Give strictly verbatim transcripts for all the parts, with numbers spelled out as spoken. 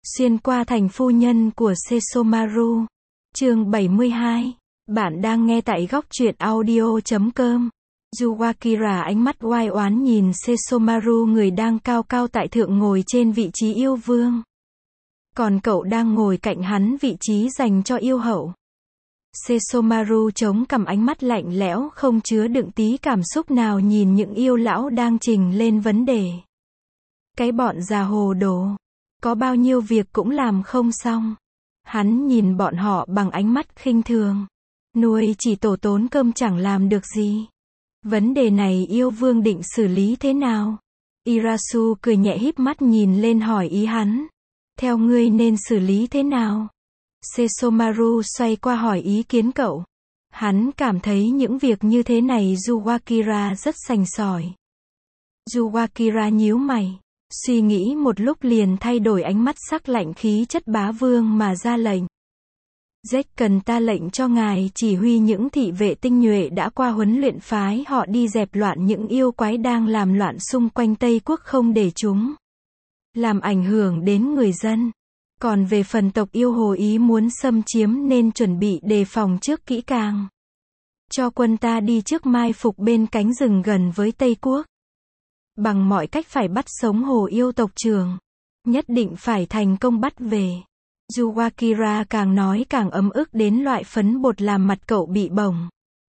Xuyên qua thành phu nhân của Sesomaru. Chương bảy mươi hai. Bạn đang nghe tại góc truyện audio chấm com. Yukira ánh mắt oai oán nhìn Sesomaru, người đang cao cao tại thượng ngồi trên vị trí yêu vương. Còn cậu đang ngồi cạnh hắn, vị trí dành cho yêu hậu. Sesomaru chống cằm, ánh mắt lạnh lẽo không chứa đựng tí cảm xúc nào nhìn những yêu lão đang trình lên vấn đề. Cái bọn già hồ đồ, có bao nhiêu việc cũng làm không xong. Hắn nhìn bọn họ bằng ánh mắt khinh thường. Nuôi chỉ tổ tốn cơm chẳng làm được gì. Vấn đề này yêu vương định xử lý thế nào? Irasu cười nhẹ, híp mắt nhìn lên hỏi ý hắn. Theo ngươi nên xử lý thế nào? Sesomaru xoay qua hỏi ý kiến cậu. Hắn cảm thấy những việc như thế này Yukira rất sành sỏi. Yukira nhíu mày, suy nghĩ một lúc liền thay đổi ánh mắt sắc lạnh khí chất bá vương mà ra lệnh. Zek cần ta lệnh cho ngài chỉ huy những thị vệ tinh nhuệ đã qua huấn luyện, phái họ đi dẹp loạn những yêu quái đang làm loạn xung quanh Tây Quốc, không để chúng làm ảnh hưởng đến người dân. Còn về phần tộc yêu hồ ý muốn xâm chiếm nên chuẩn bị đề phòng trước kỹ càng. Cho quân ta đi trước mai phục bên cánh rừng gần với Tây Quốc. Bằng mọi cách phải bắt sống hồ yêu tộc trưởng. Nhất định phải thành công bắt về. Yukira càng nói càng ấm ức đến loại phấn bột làm mặt cậu bị bỏng.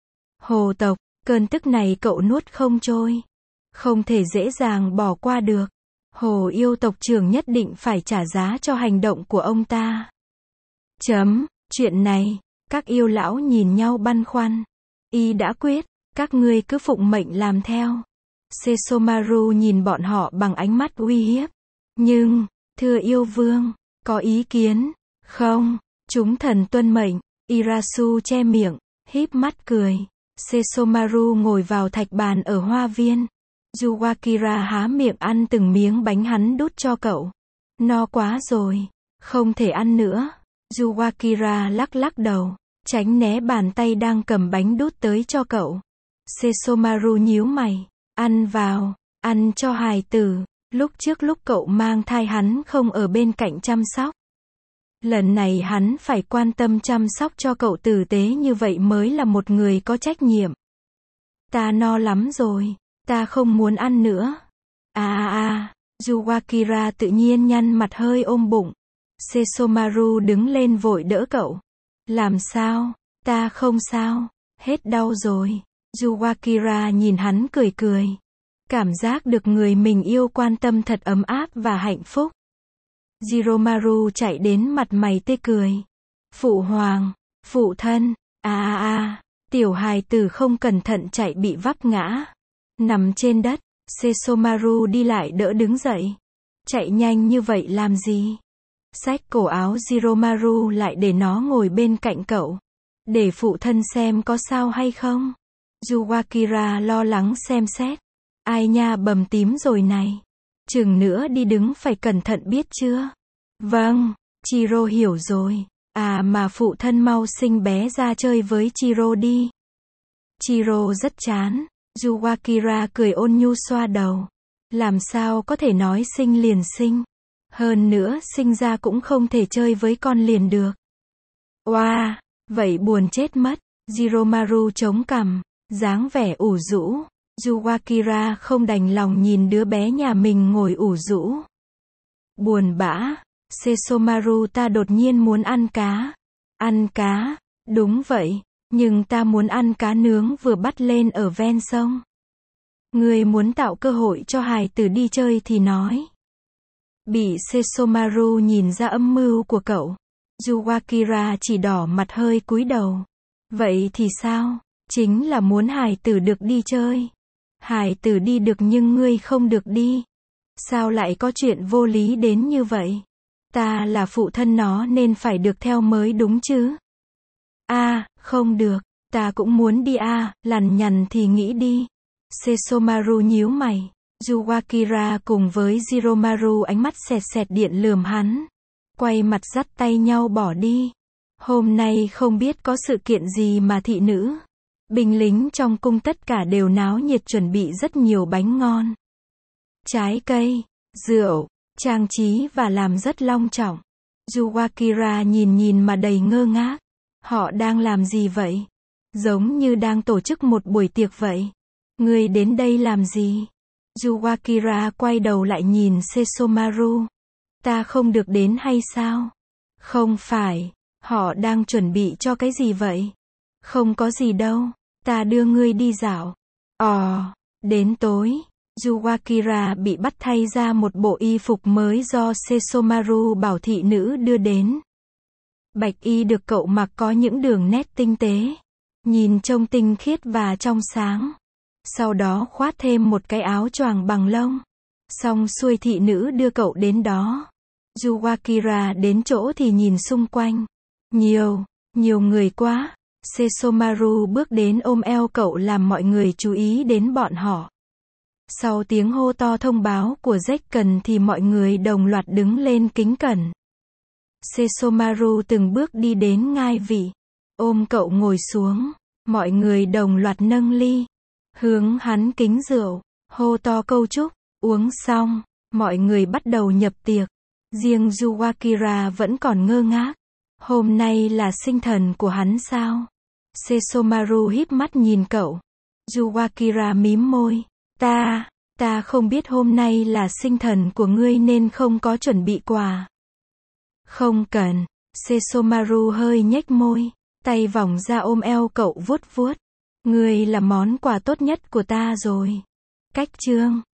Hồ tộc, cơn tức này cậu nuốt không trôi. Không thể dễ dàng bỏ qua được. Hồ yêu tộc trưởng nhất định phải trả giá cho hành động của ông ta. Chấm, chuyện này, các yêu lão nhìn nhau băn khoăn. Y đã quyết, các ngươi cứ phụng mệnh làm theo. Sesomaru nhìn bọn họ bằng ánh mắt uy hiếp. Nhưng, thưa yêu vương, có ý kiến? Không, chúng thần tuân mệnh. Irasu che miệng, híp mắt cười. Sesomaru ngồi vào thạch bàn ở hoa viên. Yukira há miệng ăn từng miếng bánh hắn đút cho cậu. No quá rồi, không thể ăn nữa. Yukira lắc lắc đầu, tránh né bàn tay đang cầm bánh đút tới cho cậu. Sesomaru nhíu mày, ăn vào, ăn cho hài tử. Lúc trước lúc cậu mang thai hắn không ở bên cạnh chăm sóc. Lần này hắn phải quan tâm chăm sóc cho cậu tử tế như vậy mới là một người có trách nhiệm. Ta no lắm rồi, ta không muốn ăn nữa. À à à, Yukira tự nhiên nhăn mặt hơi ôm bụng. Sesomaru đứng lên vội đỡ cậu. Làm sao? Ta không sao, hết đau rồi. Yukira nhìn hắn cười cười. Cảm giác được người mình yêu quan tâm thật ấm áp và hạnh phúc. Jiromaru chạy đến, mặt mày tươi cười. Phụ hoàng, phụ thân, à à à, tiểu hài tử không cẩn thận chạy bị vấp ngã. Nằm trên đất, Sesomaru đi lại đỡ đứng dậy. Chạy nhanh như vậy làm gì? Xách cổ áo Jiromaru lại để nó ngồi bên cạnh cậu. Để phụ thân xem có sao hay không. Yukira lo lắng xem xét. Ai nha, bầm tím rồi này. Chừng nữa đi đứng phải cẩn thận biết chưa? Vâng, Chiro hiểu rồi. À mà phụ thân mau sinh bé ra chơi với Chiro đi. Chiro rất chán. Yukira cười ôn nhu xoa đầu. Làm sao có thể nói sinh liền sinh. Hơn nữa sinh ra cũng không thể chơi với con liền được. Oa, wow, vậy buồn chết mất. Jiromaru chống cằm, dáng vẻ ủ rũ. Yukira không đành lòng nhìn đứa bé nhà mình ngồi ủ rũ. Buồn bã. Sesomaru, ta đột nhiên muốn ăn cá. Ăn cá? Đúng vậy, nhưng ta muốn ăn cá nướng vừa bắt lên ở ven sông. Ngươi muốn tạo cơ hội cho hài tử đi chơi thì nói. Bị Sesomaru nhìn ra âm mưu của cậu, Yukira chỉ đỏ mặt hơi cúi đầu. Vậy thì sao? Chính là muốn hài tử được đi chơi. Hài tử đi được nhưng ngươi không được đi. Sao lại có chuyện vô lý đến như vậy? Ta là phụ thân nó nên phải được theo mới đúng chứ? A, à, không được, ta cũng muốn đi a, à, lằn nhằn thì nghĩ đi. Sesomaru nhíu mày. Yukira cùng với Jiromaru ánh mắt sẹt sẹt điện lườm hắn. Quay mặt dắt tay nhau bỏ đi. Hôm nay không biết có sự kiện gì mà thị nữ, binh lính trong cung tất cả đều náo nhiệt chuẩn bị rất nhiều bánh ngon, trái cây, rượu, trang trí và làm rất long trọng. Yukira nhìn nhìn mà đầy ngơ ngác. Họ đang làm gì vậy? Giống như đang tổ chức một buổi tiệc vậy. Ngươi đến đây làm gì? Yukira quay đầu lại nhìn Sesomaru. Ta không được đến hay sao? Không phải. Họ đang chuẩn bị cho cái gì vậy? Không có gì đâu. Ta đưa ngươi đi dạo. Ồ, đến tối, Yukira bị bắt thay ra một bộ y phục mới do Sesomaru bảo thị nữ đưa đến. Bạch y được cậu mặc có những đường nét tinh tế, nhìn trông tinh khiết và trong sáng. Sau đó khoác thêm một cái áo choàng bằng lông. Xong xuôi thị nữ đưa cậu đến đó. Yukira đến chỗ thì nhìn xung quanh. Nhiều, nhiều người quá. Sesomaru bước đến ôm eo cậu làm mọi người chú ý đến bọn họ. Sau tiếng hô to thông báo của Zekken thì mọi người đồng loạt đứng lên kính cẩn. Sesomaru từng bước đi đến ngai vị, ôm cậu ngồi xuống. Mọi người đồng loạt nâng ly, hướng hắn kính rượu, hô to câu chúc. Uống xong, mọi người bắt đầu nhập tiệc. Riêng Yukira vẫn còn ngơ ngác. Hôm nay là sinh thần của hắn sao? Sesomaru híp mắt nhìn cậu. Yukira mím môi. Ta, ta không biết hôm nay là sinh thần của ngươi nên không có chuẩn bị quà. Không cần. Sesomaru hơi nhếch môi, tay vòng ra ôm eo cậu vuốt vuốt. Ngươi là món quà tốt nhất của ta rồi. Cách chương